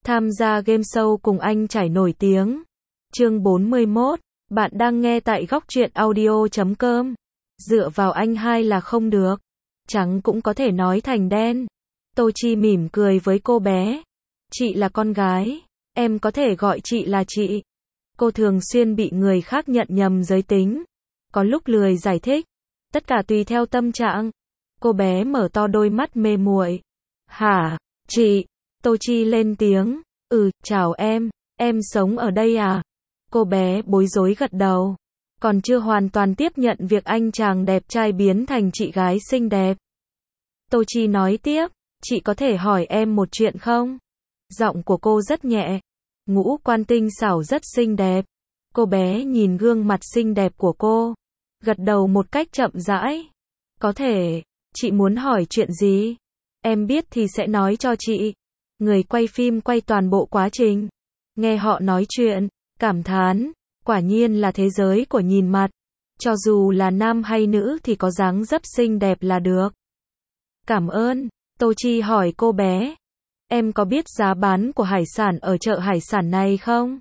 Tham gia game show cùng anh trải nổi tiếng. Chương 41. Bạn đang nghe tại góc truyện audio.com. Dựa vào anh hai là không được. Trắng cũng có thể nói thành đen. Tô Chi mỉm cười với cô bé. Chị là con gái. Em có thể gọi chị là chị. Cô thường xuyên bị người khác nhận nhầm giới tính. Có lúc lười giải thích. Tất cả tùy theo tâm trạng. Cô bé mở to đôi mắt mê muội. Hả? Chị? Tô Chi lên tiếng. Chào em sống ở đây à? Cô bé bối rối gật đầu. Còn chưa hoàn toàn tiếp nhận việc anh chàng đẹp trai biến thành chị gái xinh đẹp. Tô Chi nói tiếp, chị có thể hỏi em một chuyện không? Giọng của cô rất nhẹ. Ngũ quan tinh xảo rất xinh đẹp. Cô bé nhìn gương mặt xinh đẹp của cô. Gật đầu một cách chậm rãi. Có thể, chị muốn hỏi chuyện gì? Em biết thì sẽ nói cho chị. Người quay phim quay toàn bộ quá trình. Nghe họ nói chuyện, cảm thán, quả nhiên là thế giới của nhìn mặt. Cho dù là nam hay nữ thì có dáng dấp xinh đẹp là được. Cảm ơn, Tô Chi hỏi cô bé. Em có biết giá bán của hải sản ở chợ hải sản này không?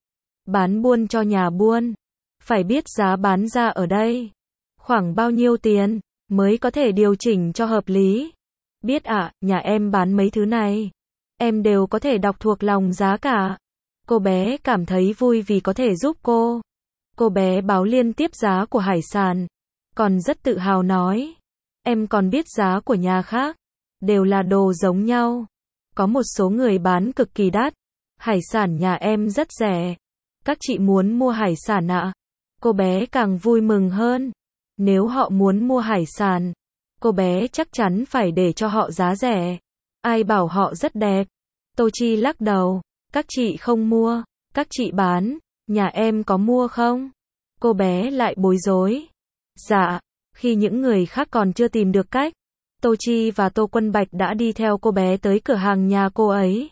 Bán buôn cho nhà buôn. Phải biết giá bán ra ở đây. Khoảng bao nhiêu tiền, mới có thể điều chỉnh cho hợp lý. Biết ạ, nhà em bán mấy thứ này. Em đều có thể đọc thuộc lòng giá cả. Cô bé cảm thấy vui vì có thể giúp cô. Cô bé báo liên tiếp giá của hải sản. Còn rất tự hào nói. Em còn biết giá của nhà khác. Đều là đồ giống nhau. Có một số người bán cực kỳ đắt. Hải sản nhà em rất rẻ. Các chị muốn mua hải sản ạ? Cô bé càng vui mừng hơn. Nếu họ muốn mua hải sản, cô bé chắc chắn phải để cho họ giá rẻ. Ai bảo họ rất đẹp? Tô Chi lắc đầu. Các chị không mua, các chị bán, nhà em có mua không? Cô bé lại bối rối. Dạ, khi những người khác còn chưa tìm được cách, Tô Chi và Tô Quân Bạch đã đi theo cô bé tới cửa hàng nhà cô ấy.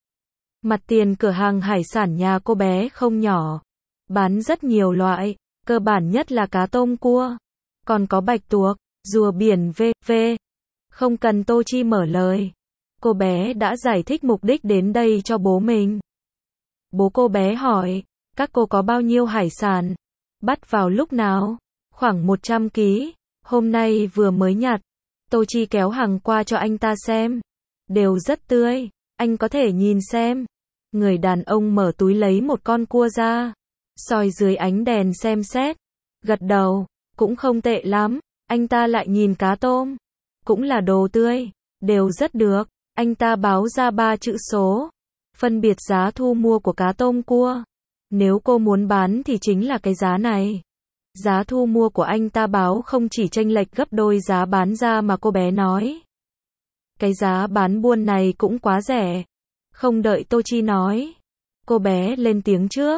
Mặt tiền cửa hàng hải sản nhà cô bé không nhỏ, bán rất nhiều loại, cơ bản nhất là cá tôm cua, còn có bạch tuộc, rùa biển v.v. Không cần Tô Chi mở lời. Cô bé đã giải thích mục đích đến đây cho bố mình. Bố cô bé hỏi, các cô có bao nhiêu hải sản? Bắt vào lúc nào? Khoảng 100 kg, hôm nay vừa mới nhặt. Tô Chi kéo hàng qua cho anh ta xem. Đều rất tươi, anh có thể nhìn xem. Người đàn ông mở túi lấy một con cua ra. Soi dưới ánh đèn xem xét. Gật đầu, cũng không tệ lắm. Anh ta lại nhìn cá tôm. Cũng là đồ tươi, đều rất được. Anh ta báo ra 3 chữ số. Phân biệt giá thu mua của cá tôm cua. Nếu cô muốn bán thì chính là cái giá này. Giá thu mua của anh ta báo không chỉ chênh lệch gấp đôi giá bán ra mà cô bé nói. Cái giá bán buôn này cũng quá rẻ. Không đợi Tô Chi nói. Cô bé lên tiếng trước.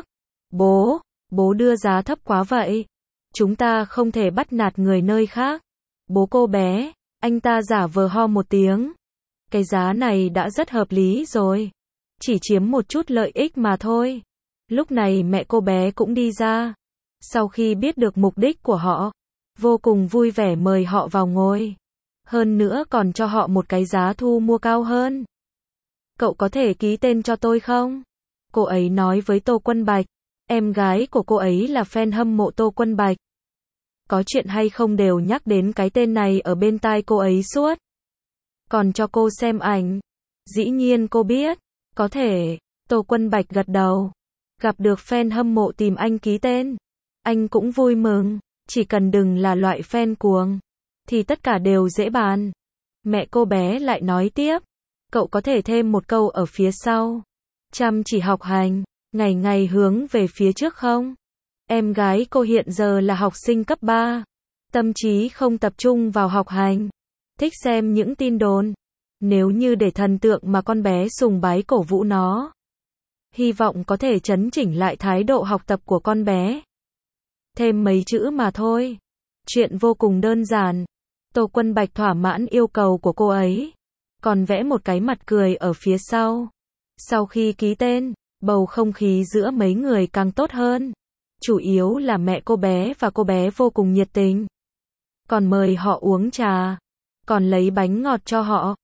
Bố đưa giá thấp quá vậy. Chúng ta không thể bắt nạt người nơi khác. Bố cô bé, anh ta giả vờ ho một tiếng. Cái giá này đã rất hợp lý rồi. Chỉ chiếm một chút lợi ích mà thôi. Lúc này mẹ cô bé cũng đi ra. Sau khi biết được mục đích của họ, vô cùng vui vẻ mời họ vào ngồi. Hơn nữa còn cho họ một cái giá thu mua cao hơn. Cậu có thể ký tên cho tôi không? Cô ấy nói với Tô Quân Bạch. Em gái của cô ấy là fan hâm mộ Tô Quân Bạch. Có chuyện hay không đều nhắc đến cái tên này ở bên tai cô ấy suốt. Còn cho cô xem ảnh. Dĩ nhiên cô biết. Có thể. Tô Quân Bạch gật đầu. Gặp được fan hâm mộ tìm anh ký tên. Anh cũng vui mừng. Chỉ cần đừng là loại fan cuồng. Thì tất cả đều dễ bàn. Mẹ cô bé lại nói tiếp. Cậu có thể thêm một câu ở phía sau. Chăm chỉ học hành. Ngày ngày hướng về phía trước không? Em gái cô hiện giờ là học sinh cấp 3. Tâm trí không tập trung vào học hành. Thích xem những tin đồn. Nếu như để thần tượng mà con bé sùng bái cổ vũ nó. Hy vọng có thể chấn chỉnh lại thái độ học tập của con bé. Thêm mấy chữ mà thôi. Chuyện vô cùng đơn giản. Tô Quân Bạch thỏa mãn yêu cầu của cô ấy. Còn vẽ một cái mặt cười ở phía sau. Sau khi ký tên, bầu không khí giữa mấy người càng tốt hơn. Chủ yếu là mẹ cô bé và cô bé vô cùng nhiệt tình. Còn mời họ uống trà. Còn lấy bánh ngọt cho họ.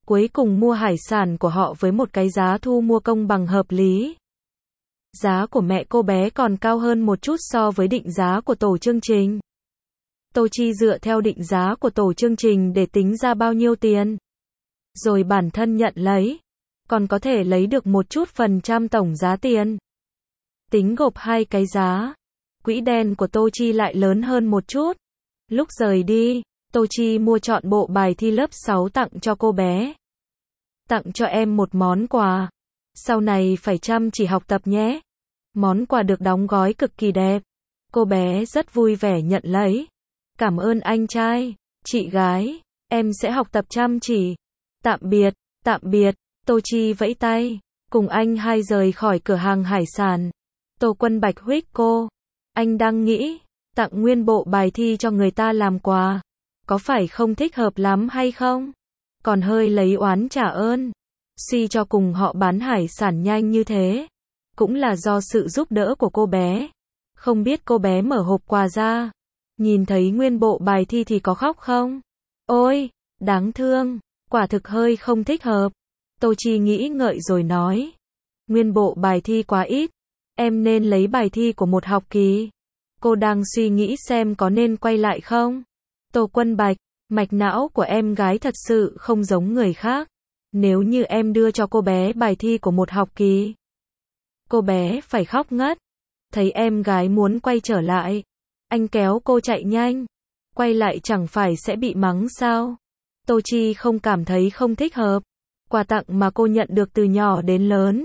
cuối cùng mua hải sản của họ với một cái giá thu mua công bằng hợp lý. Giá của mẹ cô bé còn cao hơn một chút so với định giá của tổ chương trình. Tô Chi dựa theo định giá của tổ chương trình để tính ra bao nhiêu tiền. Rồi bản thân nhận lấy. Còn có thể lấy được một chút phần trăm tổng giá tiền. Tính gộp hai cái giá. Quỹ đen của Tô Chi lại lớn hơn một chút. Lúc rời đi, Tô Chi mua trọn bộ bài thi lớp 6 tặng cho cô bé. Tặng cho em một món quà. Sau này phải chăm chỉ học tập nhé. Món quà được đóng gói cực kỳ đẹp. Cô bé rất vui vẻ nhận lấy. Cảm ơn anh trai, chị gái, em sẽ học tập chăm chỉ. Tạm biệt, tạm biệt. Tô Chi vẫy tay, cùng anh hai rời khỏi cửa hàng hải sản. Tô Quân Bạch huých cô. Anh đang nghĩ, tặng nguyên bộ bài thi cho người ta làm quà. Có phải không thích hợp lắm hay không? Còn hơi lấy oán trả ơn. Suy cho cùng họ bán hải sản nhanh như thế. Cũng là do sự giúp đỡ của cô bé. Không biết cô bé mở hộp quà ra. Nhìn thấy nguyên bộ bài thi thì có khóc không? Ôi, đáng thương. Quả thực hơi không thích hợp. Tô Chi nghĩ ngợi rồi nói. Nguyên bộ bài thi quá ít. Em nên lấy bài thi của một học kỳ. Cô đang suy nghĩ xem có nên quay lại không? Tô Quân Bạch, mạch não của em gái thật sự không giống người khác. Nếu như em đưa cho cô bé bài thi của một học kỳ, cô bé phải khóc ngất. Thấy em gái muốn quay trở lại, anh kéo cô chạy nhanh. Quay lại chẳng phải sẽ bị mắng sao? Tô Chi không cảm thấy không thích hợp. Quà tặng mà cô nhận được từ nhỏ đến lớn,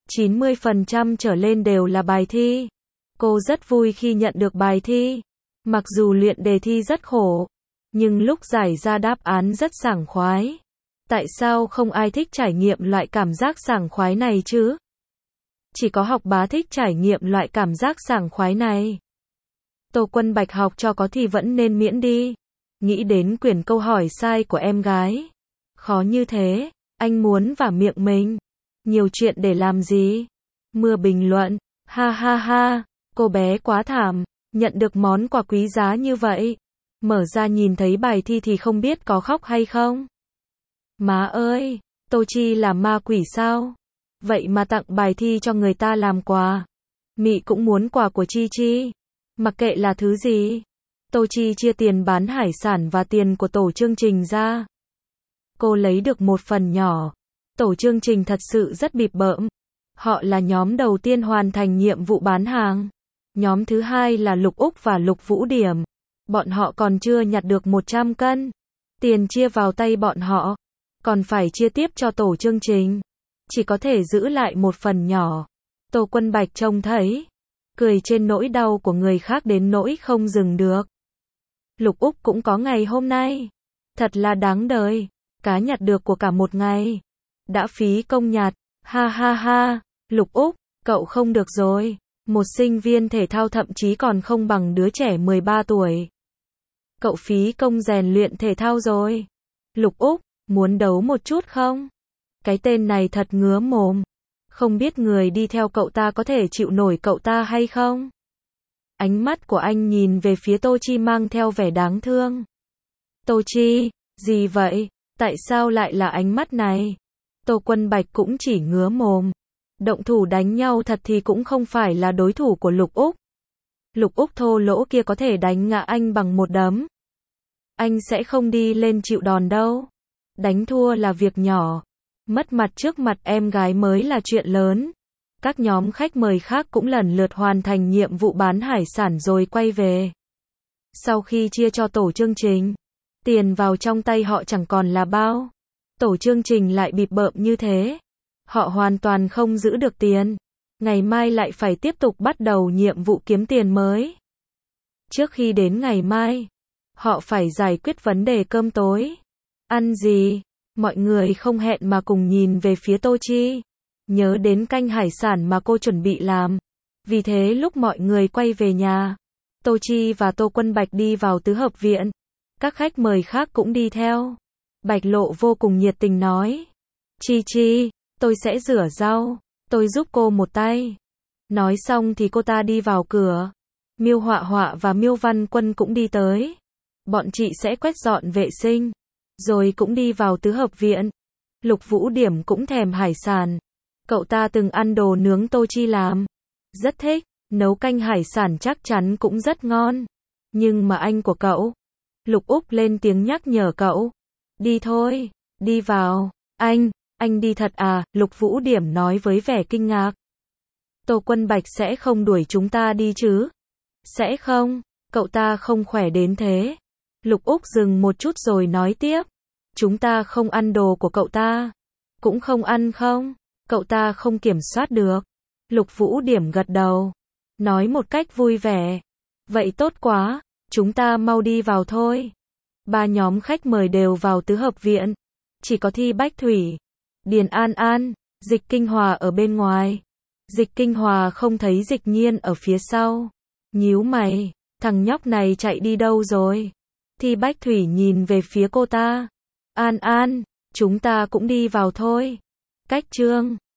90% trở lên đều là bài thi. Cô rất vui khi nhận được bài thi. Mặc dù luyện đề thi rất khổ, nhưng lúc giải ra đáp án rất sảng khoái. Tại sao không ai thích trải nghiệm loại cảm giác sảng khoái này chứ? Chỉ có học bá thích trải nghiệm loại cảm giác sảng khoái này. Tô Quân Bạch học cho có thì vẫn nên miễn đi. Nghĩ đến quyển câu hỏi sai của em gái. Khó như thế, anh muốn vả miệng mình. Nhiều chuyện để làm gì? Mưa bình luận, ha ha ha, cô bé quá thảm, nhận được món quà quý giá như vậy. Mở ra nhìn thấy bài thi thì không biết có khóc hay không. Má ơi, Tô Chi là ma quỷ sao? Vậy mà tặng bài thi cho người ta làm quà. Mị cũng muốn quà của Chi Chi. Mặc kệ là thứ gì. Tô Chi chia tiền bán hải sản và tiền của tổ chương trình ra. Cô lấy được một phần nhỏ. Tổ chương trình thật sự rất bịp bợm. Họ là nhóm đầu tiên hoàn thành nhiệm vụ bán hàng. Nhóm thứ hai là Lục Úc và Lục Vũ Điểm. Bọn họ còn chưa nhặt được 100 cân. Tiền chia vào tay bọn họ. Còn phải chia tiếp cho tổ chương trình. Chỉ có thể giữ lại một phần nhỏ. Tô Quân Bạch trông thấy. Cười trên nỗi đau của người khác đến nỗi không dừng được. Lục Úc cũng có ngày hôm nay. Thật là đáng đời. Cá nhặt được của cả một ngày. Đã phí công nhặt. Ha ha ha. Lục Úc, cậu không được rồi. Một sinh viên thể thao thậm chí còn không bằng đứa trẻ 13 tuổi. Cậu phí công rèn luyện thể thao rồi. Lục Úc, muốn đấu một chút không? Cái tên này thật ngứa mồm. Không biết người đi theo cậu ta có thể chịu nổi cậu ta hay không? Ánh mắt của anh nhìn về phía Tô Chi mang theo vẻ đáng thương. Tô Chi, gì vậy? Tại sao lại là ánh mắt này? Tô Quân Bạch cũng chỉ ngứa mồm. Động thủ đánh nhau thật thì cũng không phải là đối thủ của Lục Úc. Lục Úc thô lỗ kia có thể đánh ngã anh bằng một đấm. Anh sẽ không đi lên chịu đòn đâu. Đánh thua là việc nhỏ. Mất mặt trước mặt em gái mới là chuyện lớn. Các nhóm khách mời khác cũng lần lượt hoàn thành nhiệm vụ bán hải sản rồi quay về. Sau khi chia cho tổ chương trình, tiền vào trong tay họ chẳng còn là bao. Tổ chương trình lại bịp bợm như thế. Họ hoàn toàn không giữ được tiền. Ngày mai lại phải tiếp tục bắt đầu nhiệm vụ kiếm tiền mới. Trước khi đến ngày mai, họ phải giải quyết vấn đề cơm tối. Ăn gì? Mọi người không hẹn mà cùng nhìn về phía Tô Chi. Nhớ đến canh hải sản mà cô chuẩn bị làm. Vì thế lúc mọi người quay về nhà, Tô Chi và Tô Quân Bạch đi vào tứ hợp viện. Các khách mời khác cũng đi theo. Bạch Lộ vô cùng nhiệt tình nói. Chi Chi, tôi sẽ rửa rau. Tôi giúp cô một tay. Nói xong thì cô ta đi vào cửa. Miêu Họa Họa và Miêu Văn Quân cũng đi tới. Bọn chị sẽ quét dọn vệ sinh. Rồi cũng đi vào tứ hợp viện. Lục Vũ Điểm cũng thèm hải sản. Cậu ta từng ăn đồ nướng Tô Chi làm. Rất thích, nấu canh hải sản chắc chắn cũng rất ngon. Nhưng mà anh của cậu. Lục Úc lên tiếng nhắc nhở cậu. Đi thôi, đi vào. Anh đi thật à? Lục Vũ Điểm nói với vẻ kinh ngạc. Tô Quân Bạch sẽ không đuổi chúng ta đi chứ? Sẽ không, cậu ta không khỏe đến thế. Lục Úc dừng một chút rồi nói tiếp. Chúng ta không ăn đồ của cậu ta. Cũng không ăn không? Cậu ta không kiểm soát được. Lục Vũ Điểm gật đầu. Nói một cách vui vẻ. Vậy tốt quá, chúng ta mau đi vào thôi. Ba nhóm khách mời đều vào tứ hợp viện. Chỉ có Thi Bách Thủy, Điền An An, Dịch Kinh Hòa ở bên ngoài. Dịch Kinh Hòa không thấy Dịch Nhiên ở phía sau. Nhíu mày, thằng nhóc này chạy đi đâu rồi? Thi Bách Thủy nhìn về phía cô ta. An An, chúng ta cũng đi vào thôi. Cách Trương